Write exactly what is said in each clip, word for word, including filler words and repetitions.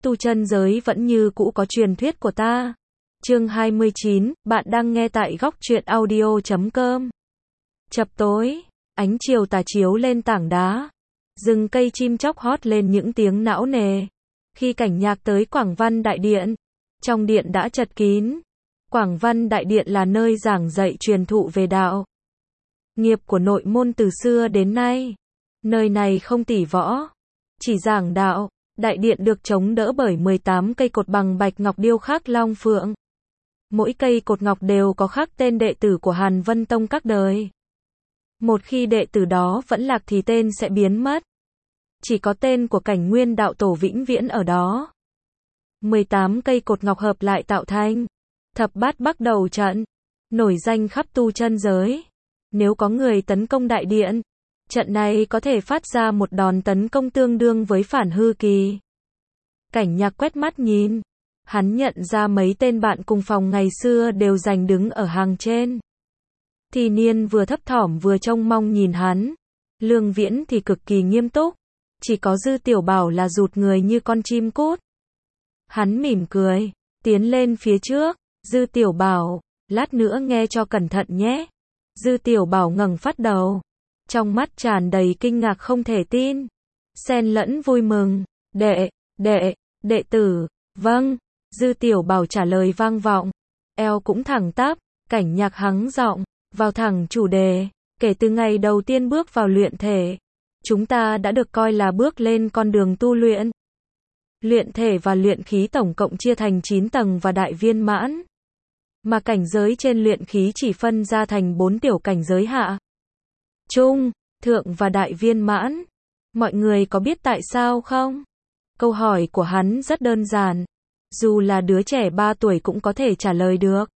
tu chân giới vẫn như cũ có truyền thuyết của ta. Chương hai mươi chín, bạn đang nghe tại góc truyện audio chấm com. Chập tối, ánh chiều tà chiếu lên tảng đá. Rừng cây chim chóc hót lên những tiếng não nề. Khi Cảnh Nhạc tới Quảng Văn Đại Điện, trong điện đã chật kín. Quảng Văn Đại Điện là nơi giảng dạy truyền thụ về đạo. Nghiệp của nội môn từ xưa đến nay. Nơi này không tỉ võ, chỉ giảng đạo. Đại điện được chống đỡ bởi mười tám cây cột bằng bạch ngọc điêu khắc long phượng. Mỗi cây cột ngọc đều có khắc tên đệ tử của Hàn Vân Tông các đời. Một khi đệ tử đó vẫn lạc thì tên sẽ biến mất. Chỉ có tên của Cảnh Nguyên đạo tổ vĩnh viễn ở đó. mười tám cây cột ngọc hợp lại tạo thành Thập Bát Bắc Đầu trận, nổi danh khắp tu chân giới. Nếu có người tấn công đại điện, trận này có thể phát ra một đòn tấn công tương đương với phản hư kỳ. Cảnh Nhạc quét mắt nhìn, hắn nhận ra mấy tên bạn cùng phòng ngày xưa đều giành đứng ở hàng trên. Thì Niên vừa thấp thỏm vừa trông mong nhìn hắn. Lương Viễn thì cực kỳ nghiêm túc. Chỉ có Dư Tiểu Bảo là rụt người như con chim cút. Hắn mỉm cười, tiến lên phía trước. Dư Tiểu Bảo, lát nữa nghe cho cẩn thận nhé. Dư Tiểu Bảo ngẩng phát đầu. Trong mắt tràn đầy kinh ngạc không thể tin. Xen lẫn vui mừng. Đệ, đệ, đệ tử, vâng. Dư Tiểu Bảo trả lời vang vọng. Eo cũng thẳng tắp. Cảnh Nhạc hắng giọng, vào thẳng chủ đề. Kể từ ngày đầu tiên bước vào luyện thể, chúng ta đã được coi là bước lên con đường tu luyện. Luyện thể và luyện khí tổng cộng chia thành chín tầng và đại viên mãn. Mà cảnh giới trên luyện khí chỉ phân ra thành bốn tiểu cảnh giới hạ, trung, thượng và đại viên mãn. Mọi người có biết tại sao không? Câu hỏi của hắn rất đơn giản. Dù là đứa trẻ ba tuổi cũng có thể trả lời được.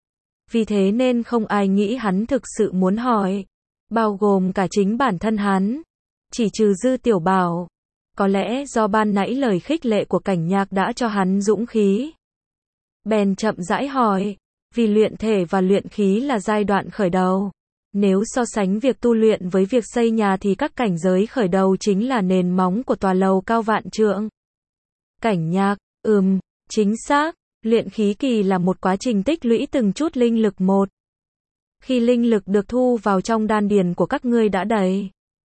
Vì thế nên không ai nghĩ hắn thực sự muốn hỏi. Bao gồm cả chính bản thân hắn. Chỉ trừ Dư Tiểu Bảo. Có lẽ do ban nãy lời khích lệ của Cảnh Nhạc đã cho hắn dũng khí. Bèn chậm rãi hỏi. Vì luyện thể và luyện khí là giai đoạn khởi đầu. Nếu so sánh việc tu luyện với việc xây nhà thì các cảnh giới khởi đầu chính là nền móng của tòa lầu cao vạn trượng. Cảnh Nhạc, ừm, chính xác. Luyện khí kỳ là một quá trình tích lũy từng chút linh lực một. Khi linh lực được thu vào trong đan điền của các ngươi đã đầy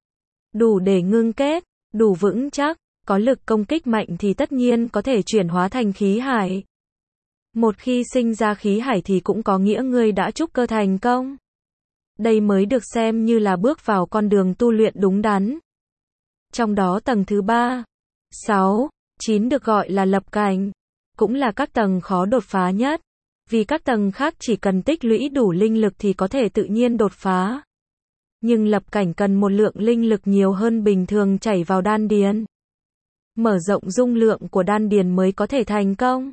đủ để ngưng kết, đủ vững chắc, có lực công kích mạnh thì tất nhiên có thể chuyển hóa thành khí hải. Một khi sinh ra khí hải thì cũng có nghĩa ngươi đã trúc cơ thành công. Đây mới được xem như là bước vào con đường tu luyện đúng đắn. Trong đó tầng thứ ba, sáu, chín được gọi là lập cảnh, cũng là các tầng khó đột phá nhất. Vì các tầng khác chỉ cần tích lũy đủ linh lực thì có thể tự nhiên đột phá. Nhưng lập cảnh cần một lượng linh lực nhiều hơn bình thường chảy vào đan điền. Mở rộng dung lượng của đan điền mới có thể thành công.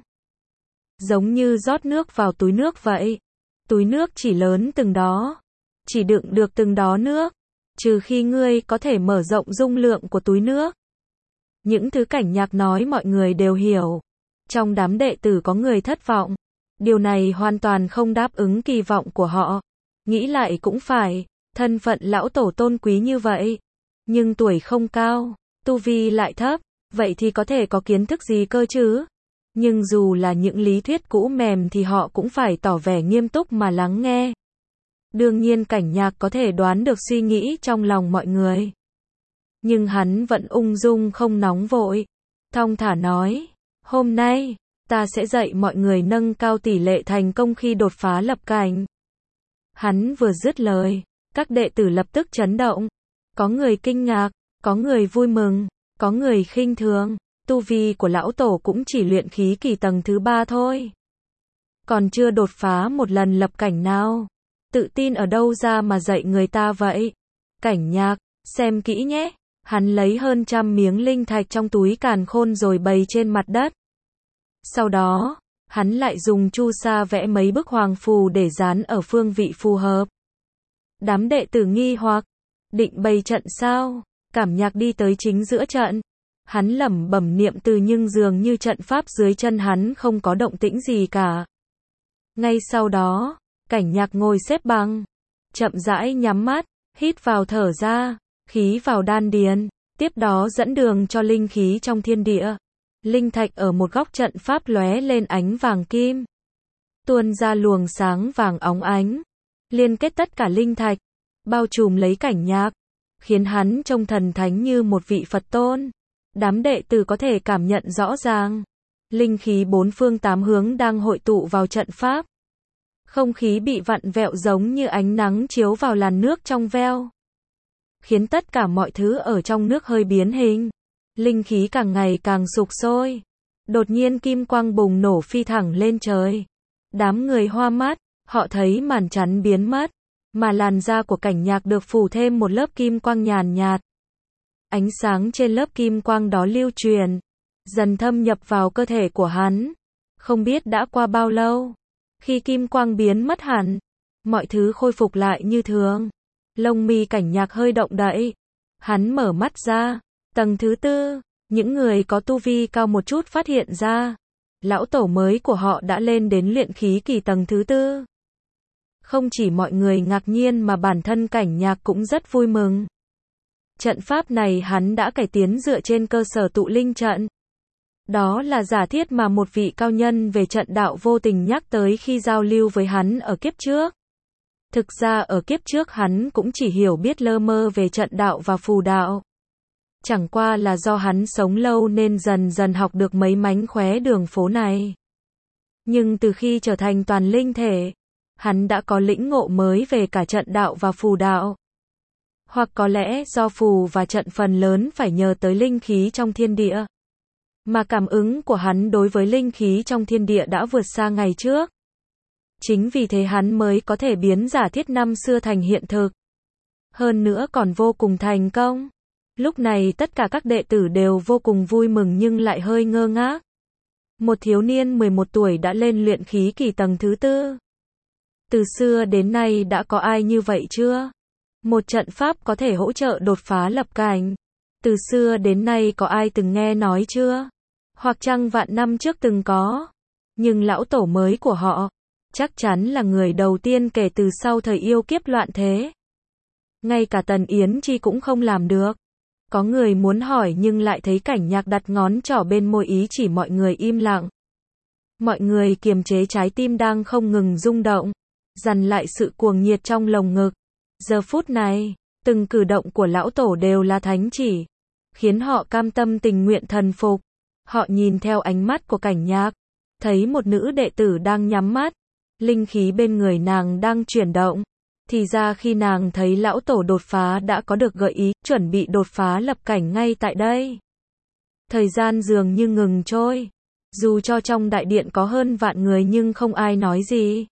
Giống như rót nước vào túi nước vậy. Túi nước chỉ lớn từng đó, chỉ đựng được từng đó nước. Trừ khi ngươi có thể mở rộng dung lượng của túi nước. Những thứ Cảnh Nhạc nói mọi người đều hiểu. Trong đám đệ tử có người thất vọng. Điều này hoàn toàn không đáp ứng kỳ vọng của họ. Nghĩ lại cũng phải, thân phận lão tổ tôn quý như vậy. Nhưng tuổi không cao, tu vi lại thấp, vậy thì có thể có kiến thức gì cơ chứ? Nhưng dù là những lý thuyết cũ mềm thì họ cũng phải tỏ vẻ nghiêm túc mà lắng nghe. Đương nhiên Cảnh Nhạc có thể đoán được suy nghĩ trong lòng mọi người. Nhưng hắn vẫn ung dung không nóng vội. Thong thả nói, hôm nay, ta sẽ dạy mọi người nâng cao tỷ lệ thành công khi đột phá lập cảnh. Hắn vừa dứt lời, các đệ tử lập tức chấn động. Có người kinh ngạc, có người vui mừng, có người khinh thường. Tu vi của lão tổ cũng chỉ luyện khí kỳ tầng thứ ba thôi. Còn chưa đột phá một lần lập cảnh nào. Tự tin ở đâu ra mà dạy người ta vậy? Cảnh Nhạc, xem kỹ nhé. Hắn lấy hơn trăm miếng linh thạch trong túi càn khôn rồi bày trên mặt đất. Sau đó, hắn lại dùng chu sa vẽ mấy bức hoàng phù để dán ở phương vị phù hợp. Đám đệ tử nghi hoặc, định bày trận sao? Cảm Nhạc đi tới chính giữa trận. Hắn lẩm bẩm niệm từ nhưng dường như trận pháp dưới chân hắn không có động tĩnh gì cả. Ngay sau đó, Cảnh Nhạc ngồi xếp bằng, chậm rãi nhắm mắt, hít vào thở ra, khí vào đan điền, tiếp đó dẫn đường cho linh khí trong thiên địa. Linh thạch ở một góc trận pháp lóe lên ánh vàng kim, tuôn ra luồng sáng vàng óng ánh, liên kết tất cả linh thạch, bao trùm lấy Cảnh Nhạc, khiến hắn trông thần thánh như một vị Phật tôn. Đám đệ tử có thể cảm nhận rõ ràng, linh khí bốn phương tám hướng đang hội tụ vào trận pháp. Không khí bị vặn vẹo giống như ánh nắng chiếu vào làn nước trong veo, khiến tất cả mọi thứ ở trong nước hơi biến hình. Linh khí càng ngày càng sục sôi. Đột nhiên kim quang bùng nổ phi thẳng lên trời. Đám người hoa mắt, họ thấy màn chắn biến mất, mà làn da của Cảnh Nhạc được phủ thêm một lớp kim quang nhàn nhạt. Ánh sáng trên lớp kim quang đó lưu truyền, dần thâm nhập vào cơ thể của hắn. Không biết đã qua bao lâu, khi kim quang biến mất hẳn, mọi thứ khôi phục lại như thường. Lông mi Cảnh Nhạc hơi động đậy. Hắn mở mắt ra. Tầng thứ tư, những người có tu vi cao một chút phát hiện ra, lão tổ mới của họ đã lên đến luyện khí kỳ tầng thứ tư. Không chỉ mọi người ngạc nhiên mà bản thân Cảnh Nhạc cũng rất vui mừng. Trận pháp này hắn đã cải tiến dựa trên cơ sở tụ linh trận. Đó là giả thiết mà một vị cao nhân về trận đạo vô tình nhắc tới khi giao lưu với hắn ở kiếp trước. Thực ra ở kiếp trước hắn cũng chỉ hiểu biết lơ mơ về trận đạo và phù đạo. Chẳng qua là do hắn sống lâu nên dần dần học được mấy mánh khóe đường phố này. Nhưng từ khi trở thành toàn linh thể, hắn đã có lĩnh ngộ mới về cả trận đạo và phù đạo. Hoặc có lẽ do phù và trận phần lớn phải nhờ tới linh khí trong thiên địa. Mà cảm ứng của hắn đối với linh khí trong thiên địa đã vượt xa ngày trước. Chính vì thế hắn mới có thể biến giả thiết năm xưa thành hiện thực. Hơn nữa còn vô cùng thành công. Lúc này tất cả các đệ tử đều vô cùng vui mừng nhưng lại hơi ngơ ngác. Một thiếu niên mười một tuổi đã lên luyện khí kỳ tầng thứ tư. Từ xưa đến nay đã có ai như vậy chưa? Một trận pháp có thể hỗ trợ đột phá lập cảnh. Từ xưa đến nay có ai từng nghe nói chưa? Hoặc chăng vạn năm trước từng có. Nhưng lão tổ mới của họ, chắc chắn là người đầu tiên kể từ sau thời yêu kiếp loạn thế. Ngay cả Tần Yến Chi cũng không làm được. Có người muốn hỏi nhưng lại thấy Cảnh Nhạc đặt ngón trỏ bên môi ý chỉ mọi người im lặng. Mọi người kiềm chế trái tim đang không ngừng rung động, dằn lại sự cuồng nhiệt trong lồng ngực. Giờ phút này, từng cử động của lão tổ đều là thánh chỉ, khiến họ cam tâm tình nguyện thần phục. Họ nhìn theo ánh mắt của Cảnh Nhạc, thấy một nữ đệ tử đang nhắm mắt, linh khí bên người nàng đang chuyển động. Thì ra khi nàng thấy lão tổ đột phá đã có được gợi ý, chuẩn bị đột phá lập cảnh ngay tại đây. Thời gian dường như ngừng trôi. Dù cho trong đại điện có hơn vạn người nhưng không ai nói gì.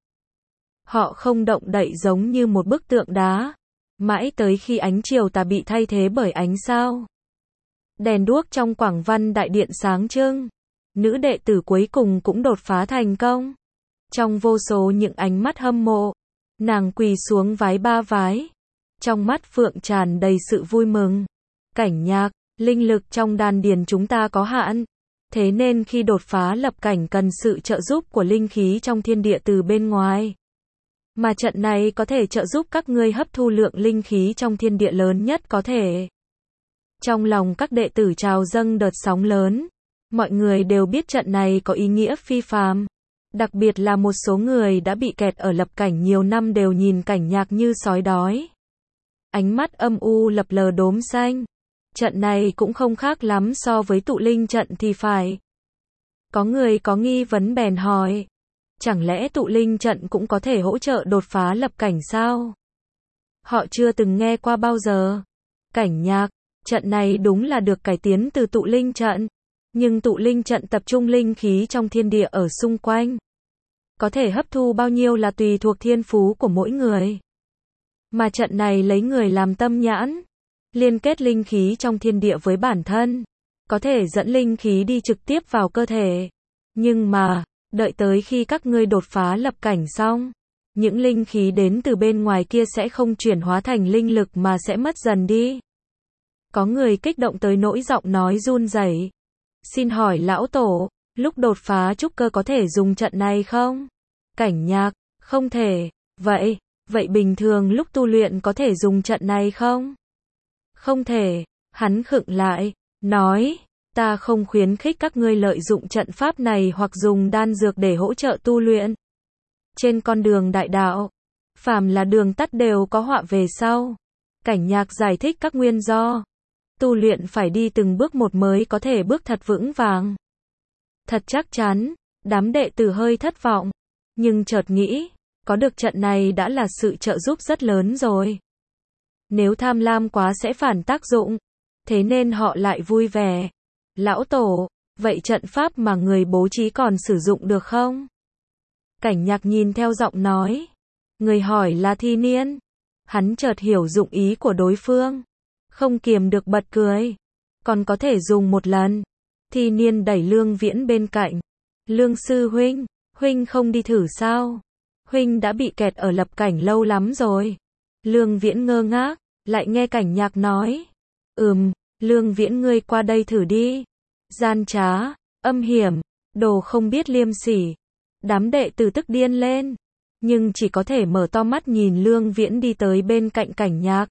Họ không động đậy giống như một bức tượng đá. Mãi tới khi ánh chiều tà bị thay thế bởi ánh sao. Đèn đuốc trong quảng văn đại điện sáng trưng. Nữ đệ tử cuối cùng cũng đột phá thành công. Trong vô số những ánh mắt hâm mộ, nàng quỳ xuống vái ba vái. Trong mắt phượng tràn đầy sự vui mừng. Cảnh Nhạc, linh lực trong đan điền chúng ta có hạn. Thế nên khi đột phá lập cảnh cần sự trợ giúp của linh khí trong thiên địa từ bên ngoài. Mà trận này có thể trợ giúp các ngươi hấp thu lượng linh khí trong thiên địa lớn nhất có thể. Trong lòng các đệ tử trào dâng đợt sóng lớn. Mọi người đều biết trận này có ý nghĩa phi phàm. Đặc biệt là một số người đã bị kẹt ở lập cảnh nhiều năm đều nhìn Cảnh Nhạc như sói đói. Ánh mắt âm u lập lờ đốm xanh. Trận này cũng không khác lắm so với tụ linh trận thì phải. Có người có nghi vấn bèn hỏi. Chẳng lẽ tụ linh trận cũng có thể hỗ trợ đột phá lập cảnh sao? Họ chưa từng nghe qua bao giờ. Cảnh Nhạc, trận này đúng là được cải tiến từ tụ linh trận. Nhưng tụ linh trận tập trung linh khí trong thiên địa ở xung quanh. Có thể hấp thu bao nhiêu là tùy thuộc thiên phú của mỗi người. Mà trận này lấy người làm tâm nhãn. Liên kết linh khí trong thiên địa với bản thân. Có thể dẫn linh khí đi trực tiếp vào cơ thể. Nhưng mà, đợi tới khi các ngươi đột phá lập cảnh xong, những linh khí đến từ bên ngoài kia sẽ không chuyển hóa thành linh lực mà sẽ mất dần đi. Có người kích động tới nỗi giọng nói run rẩy. Xin hỏi lão tổ, lúc đột phá trúc cơ có thể dùng trận này không? Cảnh Nhạc, không thể. Vậy, vậy bình thường lúc tu luyện có thể dùng trận này không? Không thể. Hắn khựng lại, nói, Ta không khuyến khích các ngươi lợi dụng trận pháp này hoặc dùng đan dược để hỗ trợ tu luyện. Trên con đường đại đạo, phàm là đường tắt đều có họa về sau. Cảnh Nhạc giải thích các nguyên do. Tu luyện phải đi từng bước một mới có thể bước thật vững vàng. Thật chắc chắn, đám đệ tử hơi thất vọng. Nhưng chợt nghĩ, có được trận này đã là sự trợ giúp rất lớn rồi. Nếu tham lam quá sẽ phản tác dụng. Thế nên họ lại vui vẻ. Lão Tổ, vậy trận pháp mà người bố trí còn sử dụng được không? Cảnh Nhạc nhìn theo giọng nói. Người hỏi là Thi Niên. Hắn chợt hiểu dụng ý của đối phương. Không kiềm được bật cười. Còn có thể dùng một lần. Thi Niên đẩy Lương Viễn bên cạnh. Lương sư huynh, huynh không đi thử sao? Huynh đã bị kẹt ở lập cảnh lâu lắm rồi. Lương Viễn ngơ ngác, lại nghe Cảnh Nhạc nói. Ừm, Lương Viễn ngươi qua đây thử đi. Gian trá, âm hiểm, đồ không biết liêm sỉ. Đám đệ tử tức điên lên. Nhưng chỉ có thể mở to mắt nhìn Lương Viễn đi tới bên cạnh Cảnh Nhạc.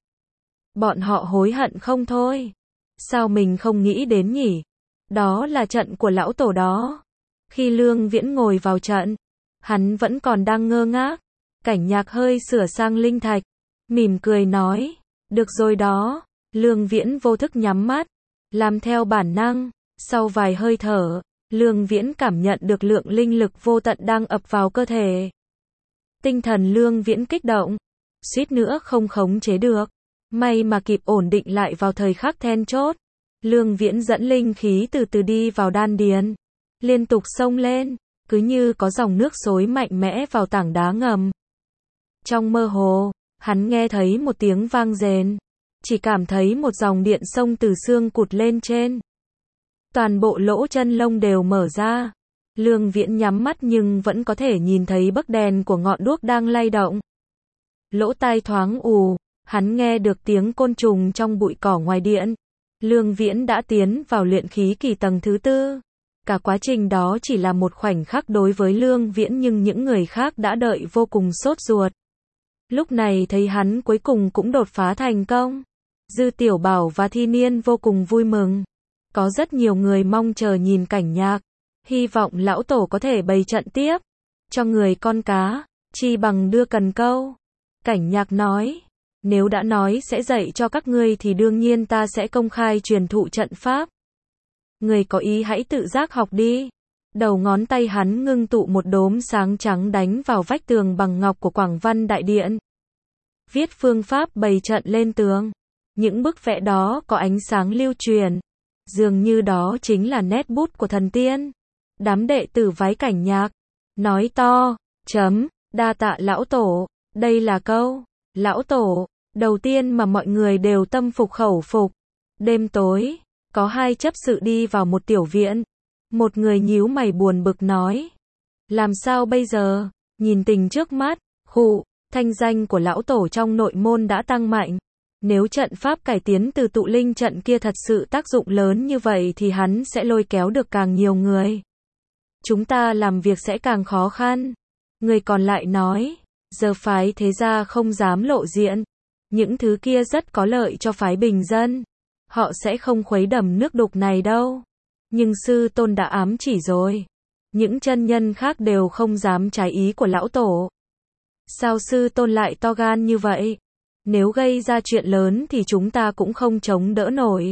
Bọn họ hối hận không thôi. Sao mình không nghĩ đến nhỉ? Đó là trận của lão tổ đó. Khi Lương Viễn ngồi vào trận, hắn vẫn còn đang ngơ ngác. Cảnh Nhạc hơi sửa sang linh thạch, mỉm cười nói, được rồi đó. Lương Viễn vô thức nhắm mắt, làm theo bản năng. Sau vài hơi thở, Lương Viễn cảm nhận được lượng linh lực vô tận đang ập vào cơ thể. Tinh thần Lương Viễn kích động, suýt nữa không khống chế được. May mà kịp ổn định lại vào thời khắc then chốt. Lương Viễn dẫn linh khí từ từ đi vào đan điền, liên tục xông lên, cứ như có dòng nước xối mạnh mẽ vào tảng đá ngầm. Trong mơ hồ, hắn nghe thấy một tiếng vang rền, chỉ cảm thấy một dòng điện xông từ xương cụt lên trên. Toàn bộ lỗ chân lông đều mở ra. Lương Viễn nhắm mắt nhưng vẫn có thể nhìn thấy bấc đèn của ngọn đuốc đang lay động. Lỗ tai thoáng ù, hắn nghe được tiếng côn trùng trong bụi cỏ ngoài điện. Lương Viễn đã tiến vào luyện khí kỳ tầng thứ tư. Cả quá trình đó chỉ là một khoảnh khắc đối với Lương Viễn nhưng những người khác đã đợi vô cùng sốt ruột. Lúc này thấy hắn cuối cùng cũng đột phá thành công. Dư Tiểu Bảo và Thi Niên vô cùng vui mừng. Có rất nhiều người mong chờ nhìn Cảnh Nhạc. Hy vọng lão tổ có thể bày trận tiếp. Cho người con cá, chi bằng đưa cần câu. Cảnh Nhạc nói. Nếu đã nói sẽ dạy cho các ngươi thì đương nhiên ta sẽ công khai truyền thụ trận pháp. Người có ý hãy tự giác học đi. Đầu ngón tay hắn ngưng tụ một đốm sáng trắng đánh vào vách tường bằng ngọc của Quảng Văn Đại Điện. Viết phương pháp bày trận lên tường. Những bức vẽ đó có ánh sáng lưu truyền. Dường như đó chính là nét bút của thần tiên. Đám đệ tử vái Cảnh Nhạc. Nói to, chấm, đa tạ lão tổ. Đây là câu, lão tổ, đầu tiên mà mọi người đều tâm phục khẩu phục. Đêm tối, có hai chấp sự đi vào một tiểu viện. Một người nhíu mày buồn bực nói. Làm sao bây giờ? Nhìn tình trước mắt, khụ, thanh danh của lão tổ trong nội môn đã tăng mạnh. Nếu trận pháp cải tiến từ tụ linh trận kia thật sự tác dụng lớn như vậy thì hắn sẽ lôi kéo được càng nhiều người. Chúng ta làm việc sẽ càng khó khăn. Người còn lại nói, giờ phái thế gia không dám lộ diện. Những thứ kia rất có lợi cho phái bình dân. Họ sẽ không khuấy đầm nước đục này đâu. Nhưng sư tôn đã ám chỉ rồi. Những chân nhân khác đều không dám trái ý của lão tổ. Sao sư tôn lại to gan như vậy? Nếu gây ra chuyện lớn thì chúng ta cũng không chống đỡ nổi.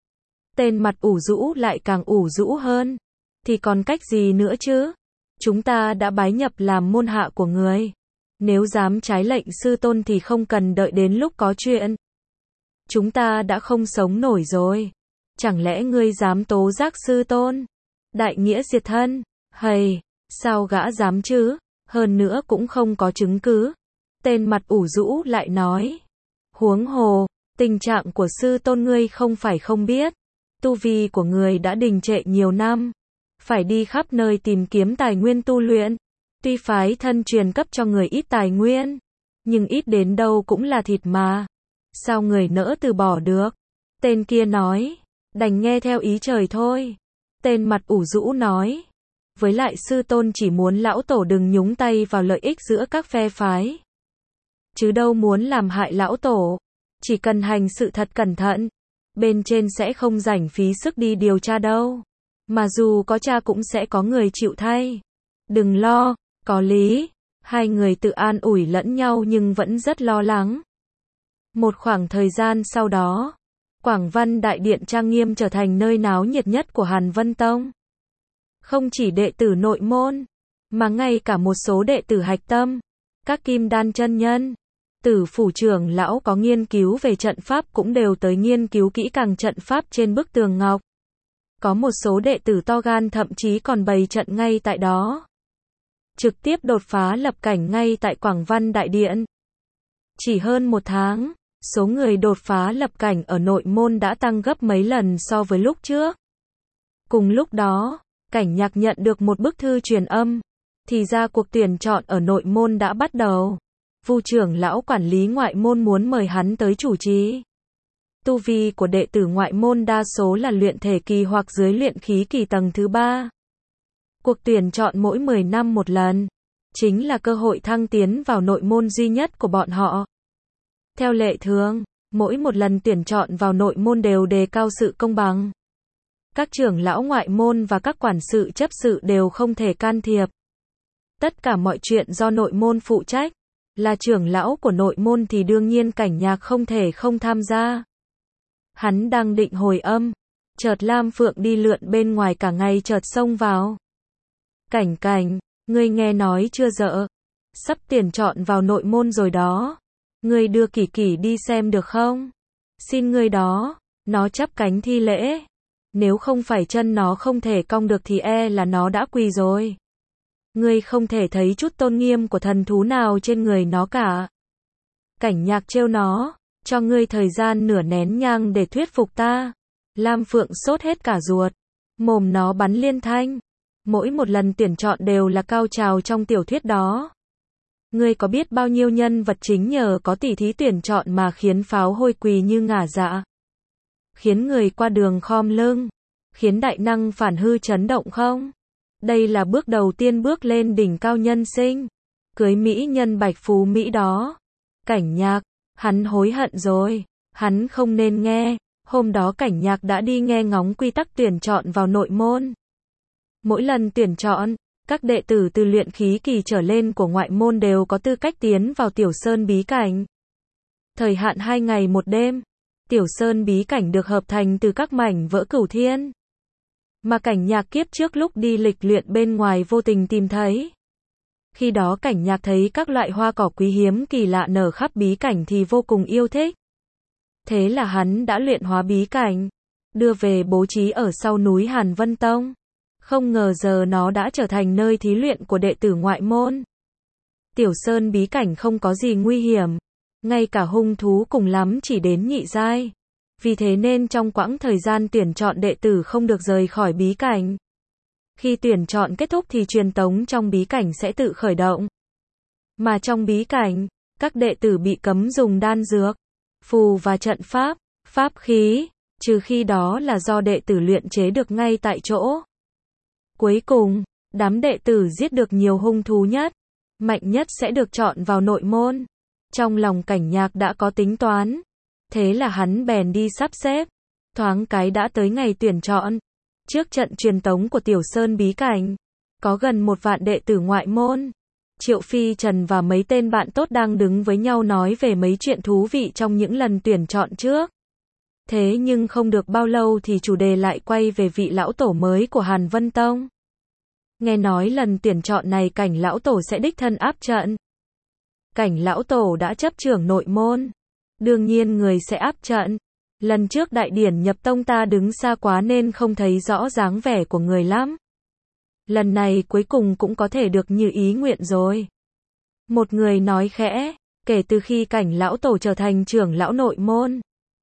Tên mặt ủ rũ lại càng ủ rũ hơn. Thì còn cách gì nữa chứ? Chúng ta đã bái nhập làm môn hạ của người. Nếu dám trái lệnh sư tôn thì không cần đợi đến lúc có chuyện. Chúng ta đã không sống nổi rồi. Chẳng lẽ ngươi dám tố giác sư tôn? Đại nghĩa diệt thân. Hầy, sao gã dám chứ? Hơn nữa cũng không có chứng cứ. Tên mặt ủ rũ lại nói. Huống hồ, tình trạng của sư tôn ngươi không phải không biết. Tu vi của người đã đình trệ nhiều năm. Phải đi khắp nơi tìm kiếm tài nguyên tu luyện. Tuy phái thân truyền cấp cho người ít tài nguyên. Nhưng ít đến đâu cũng là thịt mà. Sao người nỡ từ bỏ được? Tên kia nói. Đành nghe theo ý trời thôi. Tên mặt ủ rũ nói. Với lại sư tôn chỉ muốn lão tổ đừng nhúng tay vào lợi ích giữa các phe phái. Chứ đâu muốn làm hại lão tổ. Chỉ cần hành sự thật cẩn thận. bên trên sẽ không rảnh phí sức đi điều tra đâu. Mà dù có tra cũng sẽ có người chịu thay. Đừng lo, có lý. Hai người tự an ủi lẫn nhau nhưng vẫn rất lo lắng. Một khoảng thời gian sau đó, Quảng Văn Đại Điện trang nghiêm trở thành nơi náo nhiệt nhất của Hàn Vân Tông. Không chỉ đệ tử nội môn, mà ngay cả một số đệ tử hạch tâm, các kim đan chân nhân, Tử phủ trưởng lão có nghiên cứu về trận pháp cũng đều tới nghiên cứu kỹ càng trận pháp trên bức tường ngọc. Có một số đệ tử to gan thậm chí còn bày trận ngay tại đó. Trực tiếp đột phá lập cảnh ngay tại Quảng Văn Đại Điện. Chỉ hơn một tháng, số người đột phá lập cảnh ở nội môn đã tăng gấp mấy lần so với lúc trước. Cùng lúc đó, Cảnh Nhạc nhận được một bức thư truyền âm. Thì ra cuộc tuyển chọn ở nội môn đã bắt đầu. Vu trưởng lão quản lý ngoại môn muốn mời hắn tới chủ trì. Tu vi của đệ tử ngoại môn đa số là luyện thể kỳ hoặc dưới luyện khí kỳ tầng thứ ba. Cuộc tuyển chọn mỗi mười năm một lần, chính là cơ hội thăng tiến vào nội môn duy nhất của bọn họ. Theo lệ thường, mỗi một lần tuyển chọn vào nội môn đều đề cao sự công bằng. Các trưởng lão ngoại môn và các quản sự chấp sự đều không thể can thiệp. Tất cả mọi chuyện do nội môn phụ trách. Là trưởng lão của nội môn thì đương nhiên Cảnh Nhạc không thể không tham gia. Hắn đang định hồi âm, chợt Lam Phượng đi lượn bên ngoài cả ngày chợt xông vào. Cảnh Cảnh, ngươi nghe nói chưa dợ? Sắp tuyển chọn vào nội môn rồi đó. Ngươi đưa Kỷ Kỷ đi xem được không? Xin ngươi đó. Nó chắp cánh thi lễ. Nếu không phải chân nó không thể cong được thì e là nó đã quỳ rồi. Ngươi không thể thấy chút tôn nghiêm của thần thú nào trên người nó cả. Cảnh Nhạc trêu nó, cho ngươi thời gian nửa nén nhang để thuyết phục ta. Lam Phượng sốt hết cả ruột. Mồm nó bắn liên thanh. Mỗi một lần tuyển chọn đều là cao trào trong tiểu thuyết đó. Ngươi có biết bao nhiêu nhân vật chính nhờ có tỉ thí tuyển chọn mà khiến pháo hôi quỳ như ngả dạ. Khiến người qua đường khom lưng. Khiến đại năng phản hư chấn động không? Đây là bước đầu tiên bước lên đỉnh cao nhân sinh. Cưới mỹ nhân Bạch Phú Mỹ đó. Cảnh Nhạc, hắn hối hận rồi. Hắn không nên nghe. Hôm đó Cảnh Nhạc đã đi nghe ngóng quy tắc tuyển chọn vào nội môn. Mỗi lần tuyển chọn, các đệ tử từ luyện khí kỳ trở lên của ngoại môn đều có tư cách tiến vào Tiểu Sơn bí cảnh. Thời hạn hai ngày một đêm. Tiểu Sơn bí cảnh được hợp thành từ các mảnh vỡ cửu thiên. Mà Cảnh Nhạc kiếp trước lúc đi lịch luyện bên ngoài vô tình tìm thấy. Khi đó Cảnh Nhạc thấy các loại hoa cỏ quý hiếm kỳ lạ nở khắp bí cảnh thì vô cùng yêu thích. Thế là hắn đã luyện hóa bí cảnh, đưa về bố trí ở sau núi Hàn Vân Tông. Không ngờ giờ nó đã trở thành nơi thí luyện của đệ tử ngoại môn. Tiểu Sơn bí cảnh không có gì nguy hiểm, ngay cả hung thú cùng lắm chỉ đến nhị giai. Vì thế nên trong quãng thời gian tuyển chọn đệ tử không được rời khỏi bí cảnh. Khi tuyển chọn kết thúc thì truyền tống trong bí cảnh sẽ tự khởi động. Mà trong bí cảnh, các đệ tử bị cấm dùng đan dược, phù và trận pháp, pháp khí, trừ khi đó là do đệ tử luyện chế được ngay tại chỗ. Cuối cùng, đám đệ tử giết được nhiều hung thú nhất, mạnh nhất sẽ được chọn vào nội môn. Trong lòng Cảnh Nhạc đã có tính toán. Thế là hắn bèn đi sắp xếp. Thoáng cái đã tới ngày tuyển chọn. Trước trận truyền tống của Tiểu Sơn bí cảnh, có gần một vạn đệ tử ngoại môn. Triệu Phi Trần và mấy tên bạn tốt đang đứng với nhau nói về mấy chuyện thú vị trong những lần tuyển chọn trước. Thế nhưng không được bao lâu thì chủ đề lại quay về vị lão tổ mới của Hàn Vân Tông. Nghe nói lần tuyển chọn này Cảnh lão tổ sẽ đích thân áp trận. Cảnh lão tổ đã chấp trưởng nội môn. Đương nhiên người sẽ áp trận. Lần trước đại điển nhập tông ta đứng xa quá nên không thấy rõ dáng vẻ của người lắm. Lần này cuối cùng cũng có thể được như ý nguyện rồi. Một người nói khẽ, kể từ khi Cảnh lão tổ trở thành trưởng lão nội môn,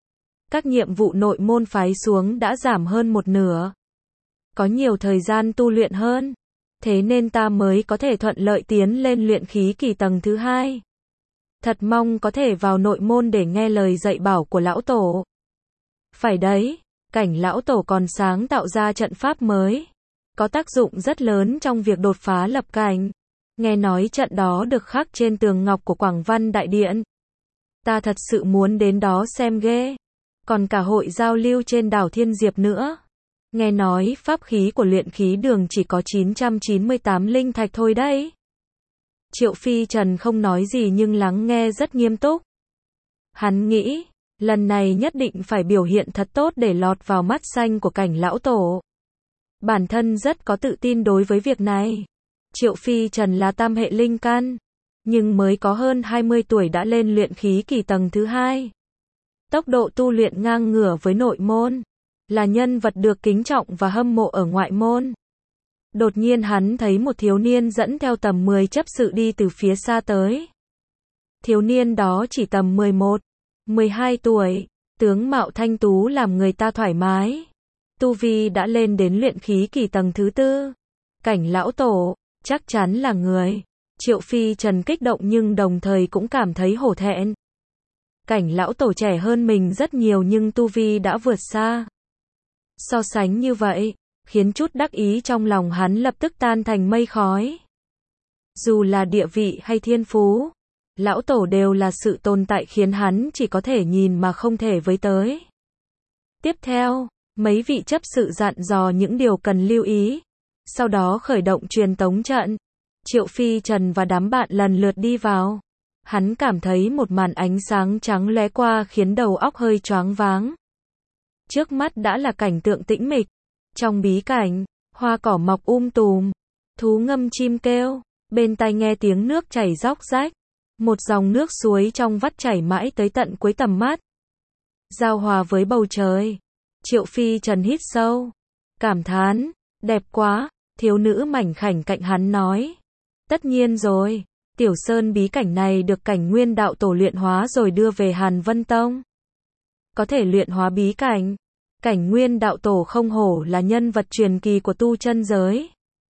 các nhiệm vụ nội môn phái xuống đã giảm hơn một nửa. Có nhiều thời gian tu luyện hơn. Thế nên ta mới có thể thuận lợi tiến lên luyện khí kỳ tầng thứ hai. Thật mong có thể vào nội môn để nghe lời dạy bảo của lão tổ. Phải đấy, Cảnh lão tổ còn sáng tạo ra trận pháp mới. Có tác dụng rất lớn trong việc đột phá lập cảnh. Nghe nói trận đó được khắc trên tường ngọc của Quảng Văn Đại Điện. Ta thật sự muốn đến đó xem ghê. còn cả hội giao lưu trên đảo Thiên Diệp nữa. Nghe nói pháp khí của luyện khí đường chỉ có chín trăm chín mươi tám linh thạch thôi đấy. Triệu Phi Trần không nói gì nhưng lắng nghe rất nghiêm túc. Hắn nghĩ, lần này nhất định phải biểu hiện thật tốt để lọt vào mắt xanh của Cảnh lão tổ. Bản thân rất có tự tin đối với việc này. Triệu Phi Trần là tam hệ linh căn, nhưng mới có hơn hai mươi tuổi đã lên luyện khí kỳ tầng thứ hai. Tốc độ tu luyện ngang ngửa với nội môn, là nhân vật được kính trọng và hâm mộ ở ngoại môn. Đột nhiên hắn thấy một thiếu niên dẫn theo tầm mười chấp sự đi từ phía xa tới. Thiếu niên đó chỉ tầm mười một, mười hai tuổi, tướng mạo thanh tú làm người ta thoải mái. Tu vi đã lên đến luyện khí kỳ tầng thứ tư. Cảnh lão tổ, chắc chắn là người. Triệu Phi Trần kích động nhưng đồng thời cũng cảm thấy hổ thẹn. Cảnh lão tổ trẻ hơn mình rất nhiều nhưng tu vi đã vượt xa. So sánh như vậy, khiến chút đắc ý trong lòng hắn lập tức tan thành mây khói. Dù là địa vị hay thiên phú, lão tổ đều là sự tồn tại khiến hắn chỉ có thể nhìn mà không thể với tới. Tiếp theo, mấy vị chấp sự dặn dò những điều cần lưu ý. Sau đó khởi động truyền tống trận. Triệu Phi Trần và đám bạn lần lượt đi vào. Hắn cảm thấy một màn ánh sáng trắng lóe qua khiến đầu óc hơi choáng váng. Trước mắt đã là cảnh tượng tĩnh mịch. Trong bí cảnh, hoa cỏ mọc um tùm, thú ngâm chim kêu, bên tai nghe tiếng nước chảy róc rách. Một dòng nước suối trong vắt chảy mãi tới tận cuối tầm mắt. Giao hòa với bầu trời. Triệu Phi Trần hít sâu, cảm thán, đẹp quá. Thiếu nữ mảnh khảnh cạnh hắn nói. Tất nhiên rồi, Tiểu Sơn bí cảnh này được Cảnh Nguyên đạo tổ luyện hóa rồi đưa về Hàn Vân Tông. Có thể luyện hóa bí cảnh. Cảnh Nguyên đạo tổ không hổ là nhân vật truyền kỳ của tu chân giới.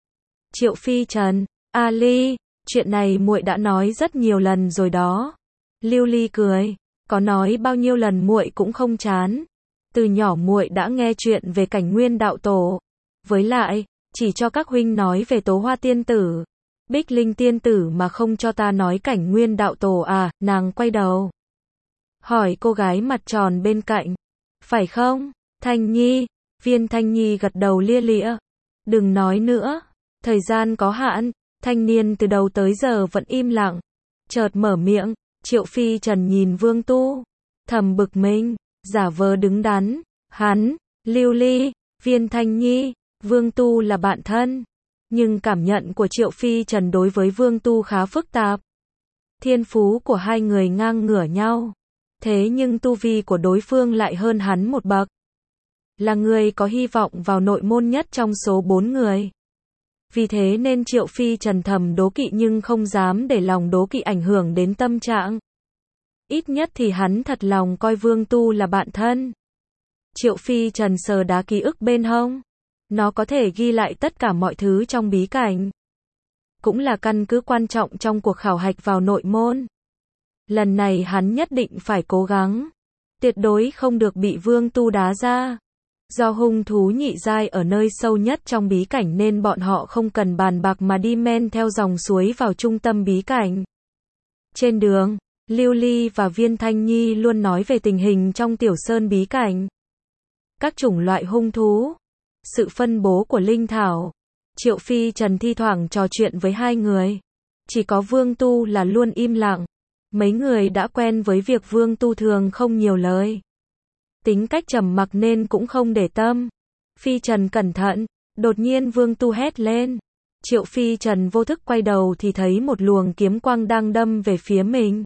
Triệu Phi Trần, A Ly, chuyện này muội đã nói rất nhiều lần rồi đó. Lưu Ly cười, có nói bao nhiêu lần muội cũng không chán. Từ nhỏ muội đã nghe chuyện về Cảnh Nguyên đạo tổ. Với lại, chỉ cho các huynh nói về Tố Hoa tiên tử, Bích Linh tiên tử mà không cho ta nói Cảnh Nguyên đạo tổ à, nàng quay đầu. Hỏi cô gái mặt tròn bên cạnh. Phải không, Thanh Nhi? Viên Thanh Nhi gật đầu lia lịa. Đừng nói nữa, thời gian có hạn. Thanh niên từ đầu tới giờ vẫn im lặng. Chợt mở miệng, Triệu Phi Trần nhìn Vương Tu. Thầm bực mình, giả vờ đứng đắn. Hắn, Lưu Ly, Viên Thanh Nhi, Vương Tu là bạn thân. Nhưng cảm nhận của Triệu Phi Trần đối với Vương Tu khá phức tạp. Thiên phú của hai người ngang ngửa nhau. Thế nhưng tu vi của đối phương lại hơn hắn một bậc. Là người có hy vọng vào nội môn nhất trong số bốn người. Vì thế nên Triệu Phi Trần thầm đố kỵ nhưng không dám để lòng đố kỵ ảnh hưởng đến tâm trạng. Ít nhất thì hắn thật lòng coi Vương Tu là bạn thân. Triệu Phi Trần sờ đá ký ức bên hông. Nó có thể ghi lại tất cả mọi thứ trong bí cảnh. Cũng là căn cứ quan trọng trong cuộc khảo hạch vào nội môn. Lần này hắn nhất định phải cố gắng. Tuyệt đối không được bị Vương Tu đá ra. Do hung thú nhị giai ở nơi sâu nhất trong bí cảnh nên bọn họ không cần bàn bạc mà đi men theo dòng suối vào trung tâm bí cảnh. Trên đường, Lưu Ly và Viên Thanh Nhi luôn nói về tình hình trong Tiểu Sơn bí cảnh. Các chủng loại hung thú, sự phân bố của linh thảo. Triệu Phi Trần thi thoảng trò chuyện với hai người. Chỉ có Vương Tu là luôn im lặng. Mấy người đã quen với việc Vương Tu thường không nhiều lời. Tính cách trầm mặc nên cũng không để tâm. Phi Trần cẩn thận, đột nhiên Vương Tu hét lên. Triệu Phi Trần vô thức quay đầu thì thấy một luồng kiếm quang đang đâm về phía mình.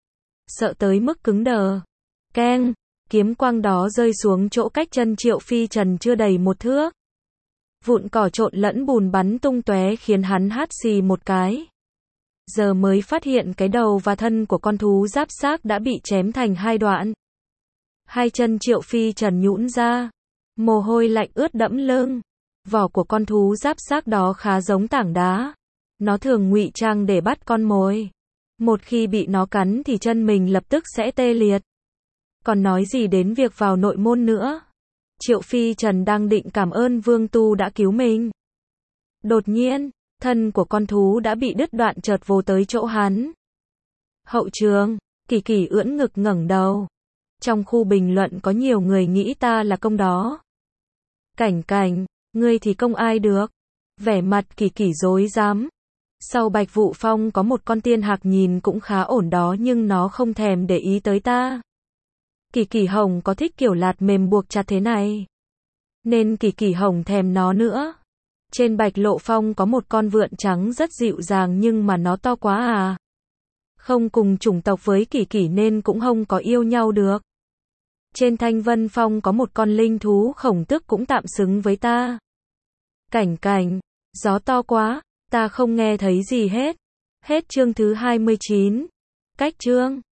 Sợ tới mức cứng đờ. Keng, kiếm quang đó rơi xuống chỗ cách chân Triệu Phi Trần chưa đầy một thước. Vụn cỏ trộn lẫn bùn bắn tung tóe khiến hắn hắt xì một cái. Giờ mới phát hiện cái đầu và thân của con thú giáp xác đã bị chém thành hai đoạn. Hai chân Triệu Phi Trần nhũn ra. Mồ hôi lạnh ướt đẫm lưng. Vỏ của con thú giáp xác đó khá giống tảng đá. Nó thường ngụy trang để bắt con mồi. Một khi bị nó cắn thì chân mình lập tức sẽ tê liệt. Còn nói gì đến việc vào nội môn nữa. Triệu Phi Trần đang định cảm ơn Vương Tu đã cứu mình. Đột nhiên, thân của con thú đã bị đứt đoạn chợt vồ tới chỗ hắn. Hậu trường, Kỳ Kỳ ưỡn ngực ngẩng đầu. Trong khu bình luận có nhiều người nghĩ ta là công đó. Cảnh cảnh, ngươi thì công ai được? Vẻ mặt Kỳ Kỳ rối rắm. Sau Bạch Vụ Phong có một con tiên hạc nhìn cũng khá ổn đó nhưng nó không thèm để ý tới ta. Kỳ Kỳ Hồng có thích kiểu lạt mềm buộc chặt thế này, nên Kỳ Kỳ Hồng thèm nó nữa. Trên Bạch Lộ Phong có một con vượn trắng rất dịu dàng nhưng mà nó to quá à. Không cùng chủng tộc với Kỳ Kỳ nên cũng không có yêu nhau được. Trên Thanh Vân Phong có một con linh thú khổng tước cũng tạm xứng với ta. Cảnh cảnh, gió to quá, ta không nghe thấy gì hết. Hết chương thứ hai mươi chín. Cách chương